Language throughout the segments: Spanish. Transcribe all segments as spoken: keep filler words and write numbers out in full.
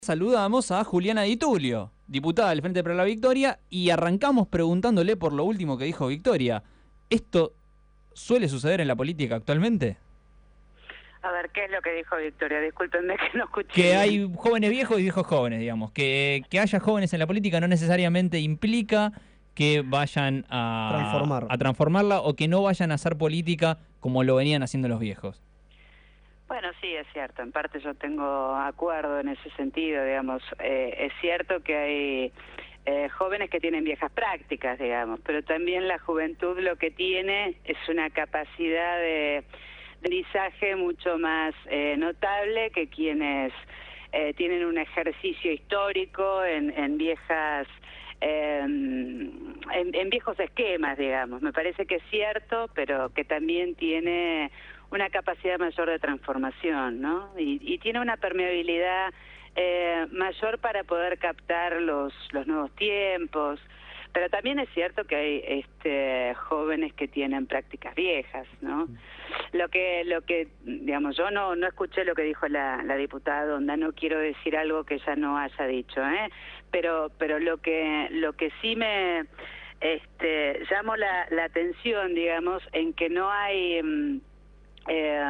Saludamos a Juliana Di Tulio, diputada del Frente para la Victoria, y arrancamos preguntándole por lo último que dijo Victoria. ¿Esto suele suceder en la política actualmente? A ver, ¿qué es lo que dijo Victoria? Discúlpenme que no escuché Que bien. hay jóvenes viejos y viejos jóvenes, digamos. Que, que haya jóvenes en la política no necesariamente implica que vayan a Transformar. a transformarla o que no vayan a hacer política como lo venían haciendo los viejos. Bueno, sí, es cierto. En parte yo tengo acuerdo en ese sentido, digamos. Eh, es cierto que hay eh, jóvenes que tienen viejas prácticas, digamos, pero también la juventud lo que tiene es una capacidad de aprendizaje mucho más eh, notable que quienes eh, tienen un ejercicio histórico en, en viejas... Eh, en, en viejos esquemas, digamos. Me parece que es cierto, pero que también tiene una capacidad mayor de transformación, ¿no? Y, y tiene una permeabilidad eh, mayor para poder captar los, los nuevos tiempos. Pero también es cierto que hay este, jóvenes que tienen prácticas viejas, ¿no? Lo que, lo que, digamos, yo no, no escuché lo que dijo la, la diputada Donda, no quiero decir algo que ella no haya dicho, ¿eh? Pero, pero lo que, lo que sí me, este, llamó la, la atención, digamos, en que no hay, eh,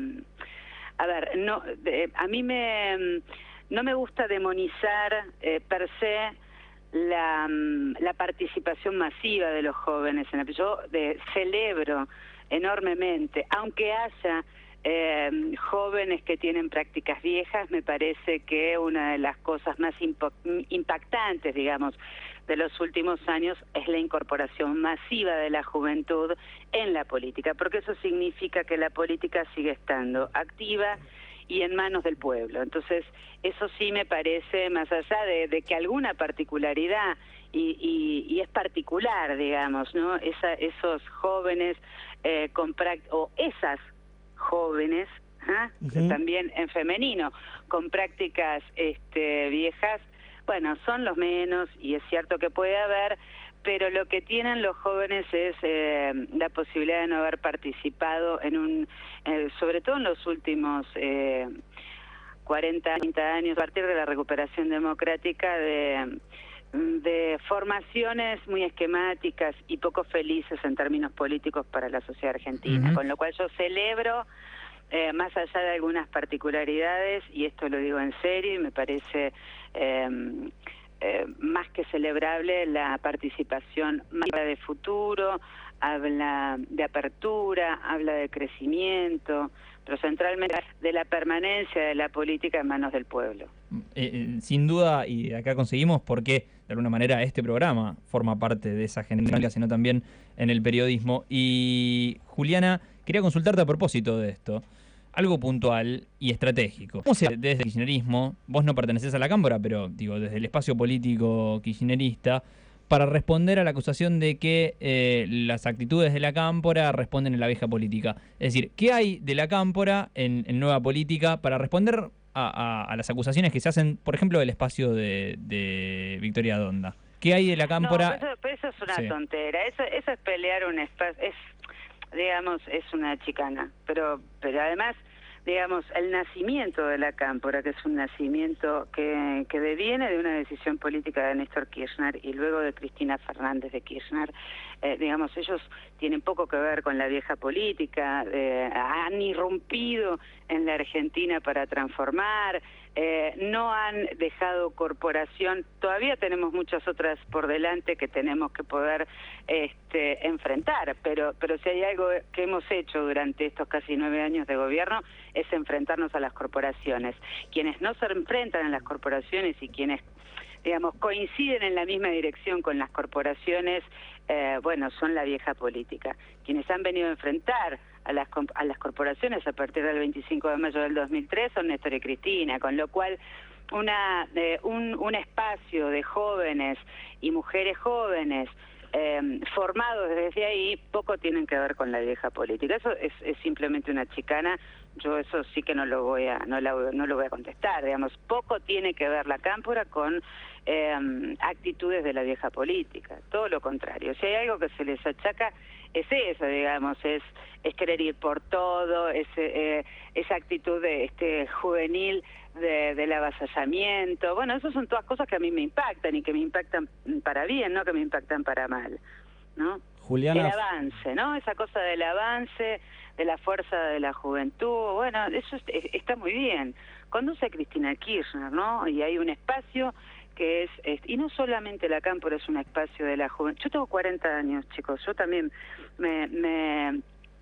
a ver, no, de, a mí me, no me gusta demonizar eh, per se La, la participación masiva de los jóvenes. En el, yo de, celebro enormemente, aunque haya eh, jóvenes que tienen prácticas viejas, me parece que una de las cosas más impactantes, digamos, de los últimos años es la incorporación masiva de la juventud en la política, porque eso significa que la política sigue estando activa y en manos del pueblo. Entonces, eso sí me parece, más allá de, de que alguna particularidad, y, y, y es particular, digamos, ¿no? Esa, esos jóvenes, eh, con o esas jóvenes, ¿eh? Uh-huh. También en femenino, con prácticas este, viejas, bueno, son los menos, y es cierto que puede haber, pero lo que tienen los jóvenes es eh, la posibilidad de no haber participado en un, eh, sobre todo en los últimos eh, cuarenta, treinta años, a partir de la recuperación democrática, de, de formaciones muy esquemáticas y poco felices en términos políticos para la sociedad argentina, uh-huh. Con lo cual yo celebro, eh, más allá de algunas particularidades, y esto lo digo en serio y me parece... Eh, Eh, más que celebrable la participación, habla de futuro, habla de apertura, habla de crecimiento, pero centralmente de la permanencia de la política en manos del pueblo. Eh, eh, sin duda, y de acá conseguimos porque de alguna manera este programa forma parte de esa generación, sino también en el periodismo. Y Juliana, quería consultarte a propósito de esto. Algo puntual y estratégico. ¿Cómo se desde el kirchnerismo, vos no pertenecés a la Cámpora, pero digo, desde el espacio político kirchnerista, para responder a la acusación de que eh, las actitudes de la Cámpora responden en la vieja política? Es decir, ¿qué hay de la Cámpora en, en nueva política para responder a, a, a las acusaciones que se hacen, por ejemplo, del espacio de, de Victoria Donda? ¿Qué hay de la Cámpora? No, pero eso, pero eso es una sí. tontera. Eso, eso es pelear un espacio... Es... digamos, es una chicana, pero pero además, digamos, el nacimiento de la Cámpora, que es un nacimiento que, que deviene de una decisión política de Néstor Kirchner y luego de Cristina Fernández de Kirchner, eh, digamos, ellos tienen poco que ver con la vieja política, eh, han irrumpido en la Argentina para transformar, eh, no han dejado corporación, todavía tenemos muchas otras por delante que tenemos que poder este, enfrentar, pero, pero si hay algo que hemos hecho durante estos casi nueve años de gobierno es enfrentarnos a las corporaciones. Quienes no se enfrentan a las corporaciones y quienes, digamos, coinciden en la misma dirección con las corporaciones, eh, bueno, son la vieja política. Quienes han venido a enfrentar a las, a las corporaciones a partir del veinticinco de mayo del dos mil tres son Néstor y Cristina, con lo cual una, eh, un, un espacio de jóvenes y mujeres jóvenes Eh, formados desde ahí, poco tienen que ver con la vieja política. Eso es, es simplemente una chicana. Yo eso sí que no lo voy a no, la, no lo voy a contestar. Digamos, poco tiene que ver la Cámpora con eh, actitudes de la vieja política. Todo lo contrario. Si hay algo que se les achaca es eso, digamos, es es querer ir por todo, es, eh, esa actitud de, este juvenil de, del avasallamiento. Bueno, esas son todas cosas que a mí me impactan y que me impactan para bien, no que me impactan para mal, ¿no? Juliana... El avance, ¿no? Esa cosa del avance, de la fuerza de la juventud, bueno, eso es, está muy bien. Conduce a Cristina Kirchner, ¿no? Y hay un espacio que es, es, y no solamente la Cámpora es un espacio de la juventud. Yo tengo cuarenta años, chicos, yo también me, me,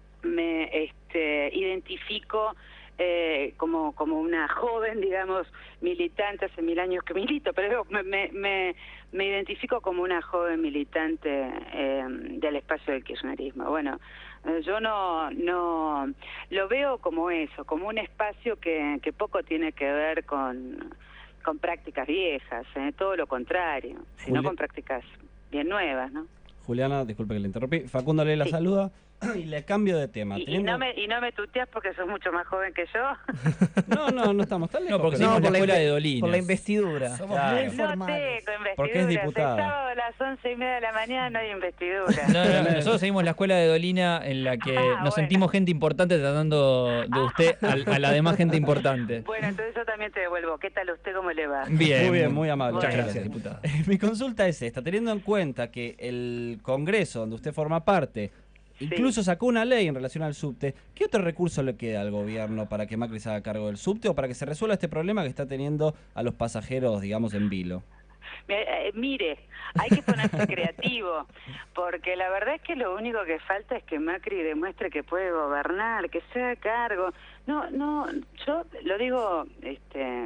me este, identifico eh, como, como una joven, digamos, militante, hace mil años que milito, pero me, me, me, me identifico como una joven militante eh, del espacio del kirchnerismo. Bueno, yo no, no lo veo como eso, como un espacio que, que poco tiene que ver con... con prácticas viejas, ¿eh? Todo lo contrario, sino Juli... con prácticas bien nuevas, ¿no? Juliana, disculpe que le interrumpí, Facundo le la sí. saluda y le cambio de tema. Y, Teniendo... y, no me, y no me tuteas porque sos mucho más joven que yo. No, no, no estamos tan lejos. No, porque pero... somos no, la por escuela la de Dolinas. Por la investidura. Somos claro. muy No formales. tengo investiduras. Porque es diputada. El sábado a las once y media de la mañana no hay investidura. No, no, nosotros seguimos la escuela de Dolina en la que Ah, nos bueno. sentimos gente importante tratando de usted a, a la demás gente importante. Bueno, entonces yo también te devuelvo. ¿Qué tal usted? ¿Cómo le va? Bien, Muy bien, muy amable. Muchas Bueno. gracias, diputada. Mi consulta es esta, teniendo en cuenta que el Congreso donde usted forma parte incluso sacó una ley en relación al subte, ¿qué otro recurso le queda al gobierno para que Macri se haga cargo del subte o para que se resuelva este problema que está teniendo a los pasajeros, digamos, en vilo? Eh, mire, hay que ponerse creativo, porque la verdad es que lo único que falta es que Macri demuestre que puede gobernar, que se haga cargo. No, no, yo lo digo este,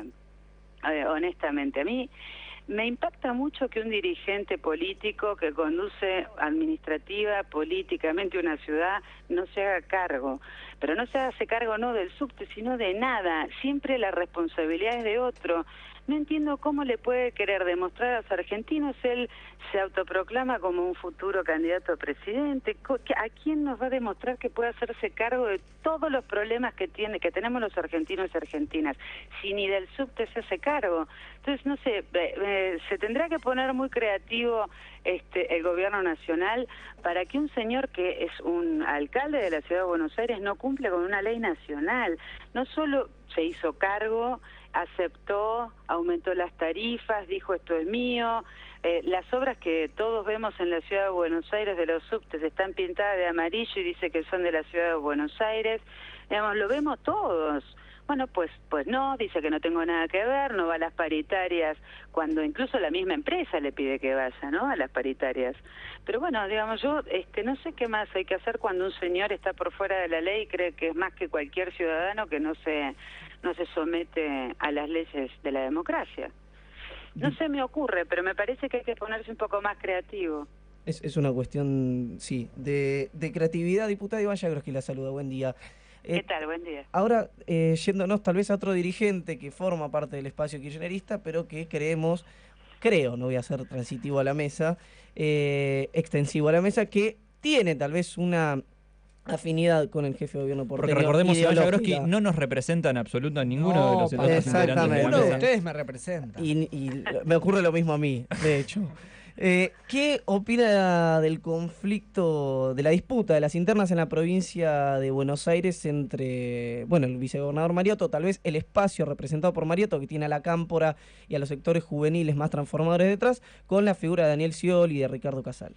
eh, honestamente, a mí me impacta mucho que un dirigente político que conduce administrativa, políticamente una ciudad, no se haga cargo. Pero no se hace cargo no del subte, sino de nada. Siempre la responsabilidad es de otro. No entiendo cómo le puede querer demostrar a los argentinos, él se autoproclama como un futuro candidato a presidente. ¿A quién nos va a demostrar que puede hacerse cargo de todos los problemas que tiene, que tenemos los argentinos y argentinas, si ni del subte se hace cargo? Entonces, no sé, eh, se tendrá que poner muy creativo este, el gobierno nacional para que un señor que es un alcalde de la ciudad de Buenos Aires no cumple con una ley nacional. No solo se hizo cargo, aceptó, aumentó las tarifas, dijo esto es mío. Eh, las obras que todos vemos en la ciudad de Buenos Aires de los subtes están pintadas de amarillo y dice que son de la ciudad de Buenos Aires. Digamos, lo vemos todos. Bueno, pues pues no, dice que no tengo nada que ver, no va a las paritarias, cuando incluso la misma empresa le pide que vaya, ¿no?, a las paritarias. Pero bueno, digamos, yo este, no sé qué más hay que hacer cuando un señor está por fuera de la ley y cree que es más que cualquier ciudadano que no se, no se somete a las leyes de la democracia. No se me ocurre, pero me parece que hay que ponerse un poco más creativo. Es, es una cuestión, sí, de, de creatividad. Diputada Iván Yagroski la saluda, buen día. ¿Qué tal? Buen día. Ahora, eh, yéndonos tal vez a otro dirigente que forma parte del espacio kirchnerista, pero que creemos, creo, no voy a ser transitivo a la mesa, eh, extensivo a la mesa, que tiene tal vez una afinidad con el jefe de gobierno porteño. Porque recordemos, Iván ideológica. Yagroski no nos representa en absoluto a ninguno No, de los otros integrantes de la Ninguno de mesa. ustedes me representa. Y, y me ocurre lo mismo a mí, de hecho. Eh, ¿Qué opina del conflicto, de la disputa de las internas en la provincia de Buenos Aires entre, bueno, el vicegobernador Mariotto, tal vez el espacio representado por Mariotto, que tiene a la Cámpora y a los sectores juveniles más transformadores detrás, con la figura de Daniel Scioli y de Ricardo Casal?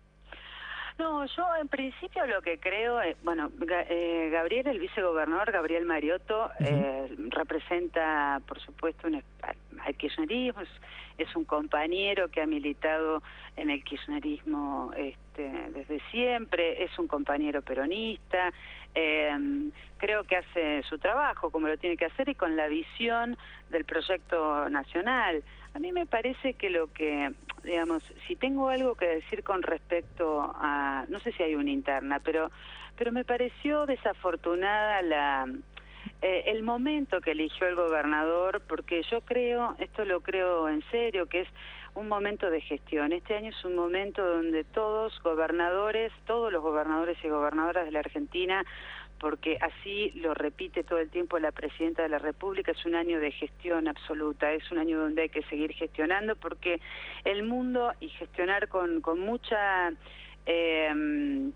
No, yo en principio lo que creo, es, bueno, eh, Gabriel, el vicegobernador Gabriel Mariotto, uh-huh. eh, representa, por supuesto, un, al kirchnerismo, es, es un compañero que ha militado en el kirchnerismo este, desde siempre, es un compañero peronista, eh, creo que hace su trabajo como lo tiene que hacer y con la visión del proyecto nacional. A mí me parece que lo que, digamos, si tengo algo que decir con respecto a, no sé si hay una interna, pero, pero me pareció desafortunada la, eh, el momento que eligió el gobernador, porque yo creo, esto lo creo en serio, que es un momento de gestión. Este año es un momento donde todos gobernadores, todos los gobernadores y gobernadoras de la Argentina, porque así lo repite todo el tiempo la Presidenta de la República, es un año de gestión absoluta, es un año donde hay que seguir gestionando, porque el mundo, y gestionar con, con mucha... Eh,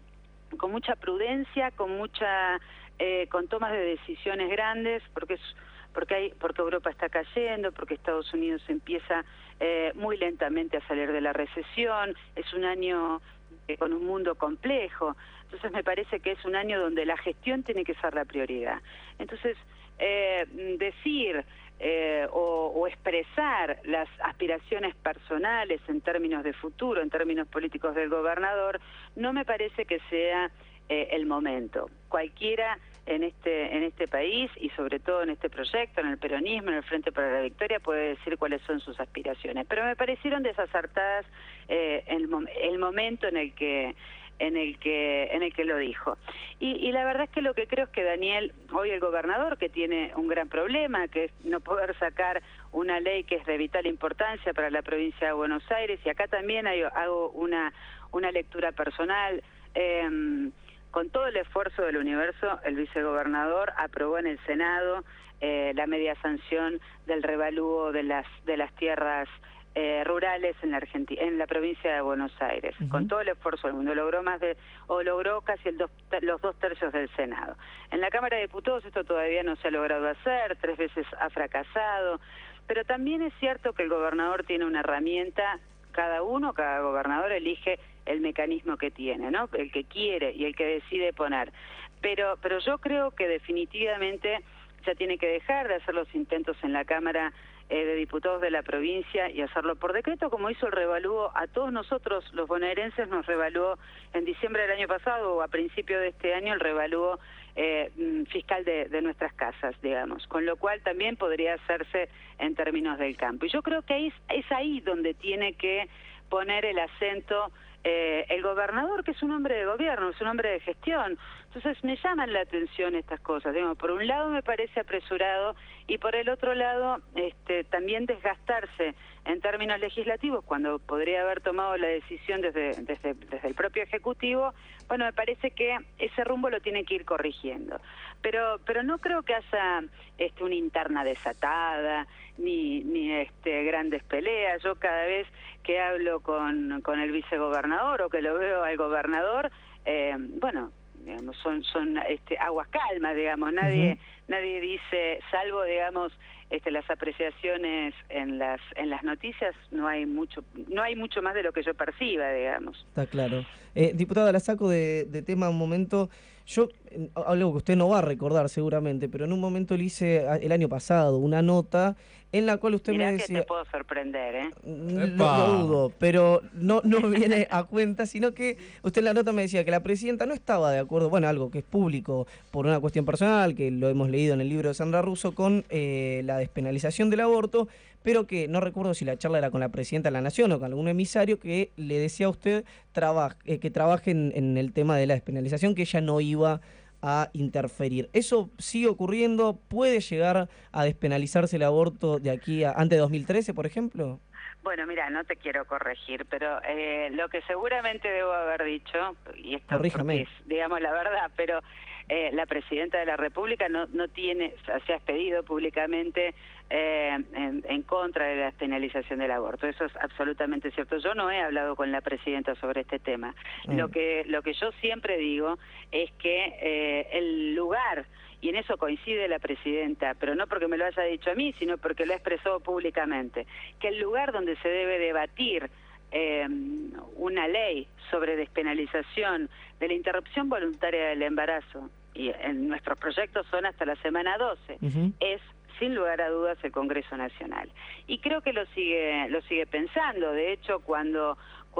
con mucha prudencia, con mucha eh, con tomas de decisiones grandes, porque es porque hay porque Europa está cayendo, porque Estados Unidos empieza eh, muy lentamente a salir de la recesión, es un año eh, con un mundo complejo, entonces me parece que es un año donde la gestión tiene que ser la prioridad. Entonces, eh, decir eh, o, o expresar las aspiraciones personales en términos de futuro, en términos políticos del gobernador, no me parece que sea eh, el momento. Cualquiera en este en este país y sobre todo en este proyecto, en el peronismo, en el Frente para la Victoria, puede decir cuáles son sus aspiraciones. Pero me parecieron desacertadas eh, el, el momento en el que en el que en el que lo dijo. Y, y la verdad es que lo que creo es que Daniel, hoy el gobernador, que tiene un gran problema, que es no poder sacar una ley que es de vital importancia para la provincia de Buenos Aires, y acá también hay, hago una, una lectura personal, eh, con todo el esfuerzo del universo, el vicegobernador aprobó en el Senado eh, la media sanción del revalúo de las de las tierras eh, rurales en la Argentina, en la provincia de Buenos Aires. Uh-huh. Con todo el esfuerzo del mundo logró más de o logró casi el dos, los dos tercios del Senado. En la Cámara de Diputados esto todavía no se ha logrado hacer, tres veces ha fracasado, pero también es cierto que el gobernador tiene una herramienta. Cada uno, cada gobernador elige el mecanismo que tiene, ¿no? El que quiere y el que decide poner. Pero, pero yo creo que definitivamente ya tiene que dejar de hacer los intentos en la Cámara eh, de Diputados de la provincia y hacerlo por decreto, como hizo el revalúo a todos nosotros, los bonaerenses, nos revaluó en diciembre del año pasado o a principio de este año el revalúo eh, fiscal de, de nuestras casas, digamos, con lo cual también podría hacerse en términos del campo. Y yo creo que ahí, es ahí donde tiene que poner el acento eh, el gobernador, que es un hombre de gobierno, es un hombre de gestión. Entonces me llaman la atención estas cosas. Digamos, por un lado me parece apresurado y por el otro lado este, también desgastarse en términos legislativos cuando podría haber tomado la decisión desde, desde, desde el propio Ejecutivo. Bueno, me parece que ese rumbo lo tiene que ir corrigiendo. Pero pero no creo que haya este, una interna desatada, ni, ni este, grandes peleas. Yo cada vez que hablo con, con el vicegobernador o que lo veo al gobernador, eh, bueno, digamos, son son este, aguas calmas, digamos, nadie uh-huh. nadie dice, salvo, digamos, este, las apreciaciones en las en las noticias, no hay mucho no hay mucho más de lo que yo perciba, digamos. Está claro. Eh, diputada, la saco de, de tema un momento. Yo, algo que usted no va a recordar seguramente, pero en un momento le hice el año pasado una nota en la cual usted Mirá me decía... que te puedo sorprender, ¿eh? Lo, lo dudo, pero no, no viene a cuenta, sino que usted en la nota me decía que la presidenta no estaba de acuerdo, bueno, algo que es público por una cuestión personal, que lo hemos leído en el libro de Sandra Russo, con eh, la despenalización del aborto, pero que no recuerdo si la charla era con la presidenta de la Nación o con algún emisario que le decía a usted traba, eh, que trabaje en, en el tema de la despenalización, que ella no iba a interferir. ¿Eso sigue ocurriendo? ¿Puede llegar a despenalizarse el aborto de aquí a antes de dos mil trece, por ejemplo? Bueno, mira, no te quiero corregir, pero eh, lo que seguramente debo haber dicho, y esto Corríjame. es, digamos, la verdad, pero eh, la presidenta de la República no, no tiene, o sea, se ha expedido públicamente eh, en, en contra de la despenalización del aborto. Eso es absolutamente cierto. Yo no he hablado con la presidenta sobre este tema. Mm. Lo que lo que yo siempre digo es que eh, el lugar, y en eso coincide la presidenta, pero no porque me lo haya dicho a mí, sino porque lo ha expresado públicamente, que el lugar donde se debe debatir eh, una ley sobre despenalización de la interrupción voluntaria del embarazo, y en nuestros proyectos son hasta la semana doce, uh-huh. es sin lugar a dudas el Congreso Nacional. Y creo que lo sigue lo sigue pensando. De hecho, cuando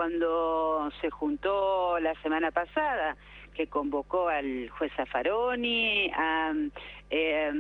cuando se juntó la semana pasada, que convocó al juez Zaffaroni, a, eh,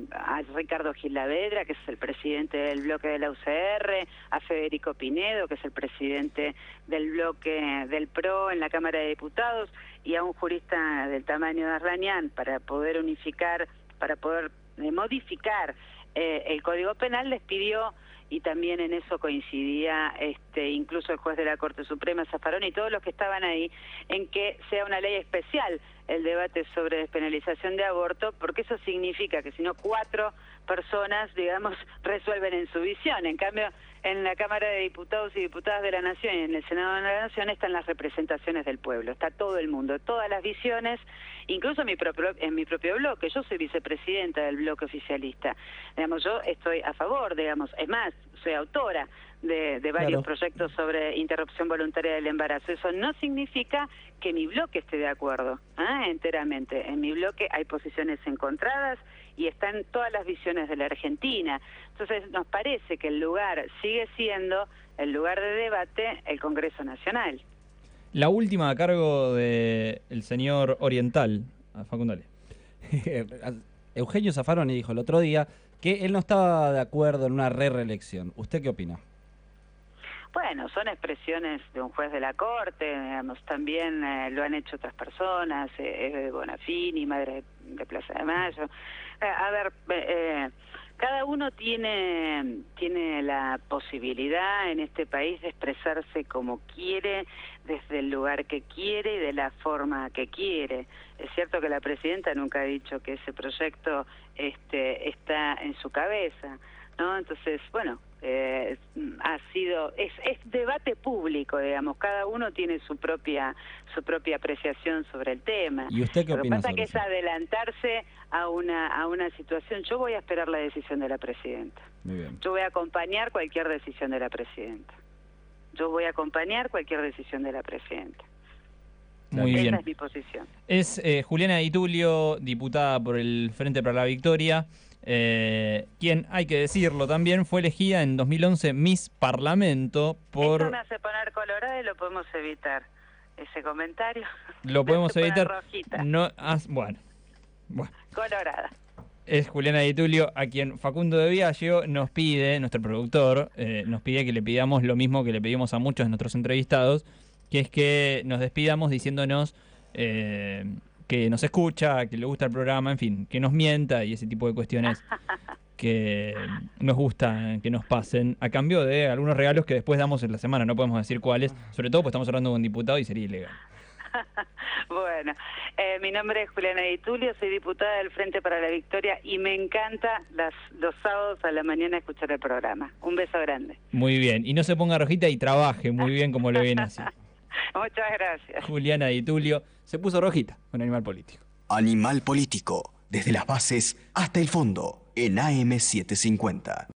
a Ricardo Gilavedra, que es el presidente del bloque de la U C R, a Federico Pinedo, que es el presidente del bloque del P R O en la Cámara de Diputados, y a un jurista del tamaño de Arrañán, para poder unificar, para poder eh, modificar eh, el Código Penal, les pidió, y también en eso coincidía este incluso el juez de la Corte Suprema, Zaffaroni, y todos los que estaban ahí, en que sea una ley especial el debate sobre despenalización de aborto, porque eso significa que si no cuatro personas, digamos, resuelven en su visión. En cambio, en la Cámara de Diputados y Diputadas de la Nación y en el Senado de la Nación están las representaciones del pueblo, está todo el mundo, todas las visiones, incluso en mi propio, en mi propio bloque. Yo soy vicepresidenta del bloque oficialista. Digamos, yo estoy a favor, digamos, es más, soy autora de, de varios Claro. proyectos sobre interrupción voluntaria del embarazo. Eso no significa que mi bloque esté de acuerdo, ¿eh? enteramente. En mi bloque hay posiciones encontradas y están todas las visiones de la Argentina. Entonces nos parece que el lugar sigue siendo el lugar de debate el Congreso Nacional. La última a cargo del señor Oriental, a Facundo Ale. Eugenio Zaffaroni dijo el otro día que él no estaba de acuerdo en una re-reelección. ¿Usted qué opina? Bueno, son expresiones de un juez de la Corte, digamos, también eh, lo han hecho otras personas, eh, Eve de Bonafini, Madre de Plaza de Mayo. Eh, a ver, eh, cada uno tiene, tiene la posibilidad en este país de expresarse como quiere, desde el lugar que quiere y de la forma que quiere. Es cierto que la presidenta nunca ha dicho que ese proyecto este, está en su cabeza, ¿no? Entonces, bueno, eh, ha sido, es, es debate público, digamos, cada uno tiene su propia su propia apreciación sobre el tema. ¿Y usted qué Lo que opina pasa sobre que es eso? adelantarse a una a una situación. Yo voy a esperar la decisión de la presidenta. Muy bien. Yo voy a acompañar cualquier decisión de la presidenta. Yo voy a acompañar cualquier decisión de la presidenta. Muy Esa bien. es mi posición. Es eh, Juliana Di Tulio, diputada por el Frente para la Victoria, eh, quien, hay que decirlo también, fue elegida en dos mil once Miss Parlamento por... Esto me hace poner colorada y lo podemos evitar. Ese comentario. Lo me podemos hace poner evitar. rojita. No, ah, bueno, bueno. Colorada. Es Juliana Di Tulio, a quien Facundo de Viaggio nos pide, nuestro productor, eh, nos pide que le pidamos lo mismo que le pedimos a muchos de nuestros entrevistados, que es que nos despidamos diciéndonos eh, que nos escucha, que le gusta el programa, en fin, que nos mienta y ese tipo de cuestiones que nos gusta que nos pasen, a cambio de algunos regalos que después damos en la semana, no podemos decir cuáles, sobre todo porque estamos hablando con un diputado y sería ilegal. Bueno, eh, mi nombre es Juliana Di Tulio, soy diputada del Frente para la Victoria y me encanta las, los sábados a la mañana escuchar el programa. Un beso grande. Muy bien, y no se ponga rojita y trabaje muy bien como lo viene así. Muchas gracias. Juliana Di Tulio se puso rojita con Animal Político. Animal Político, desde las bases hasta el fondo, en A M setecientos cincuenta.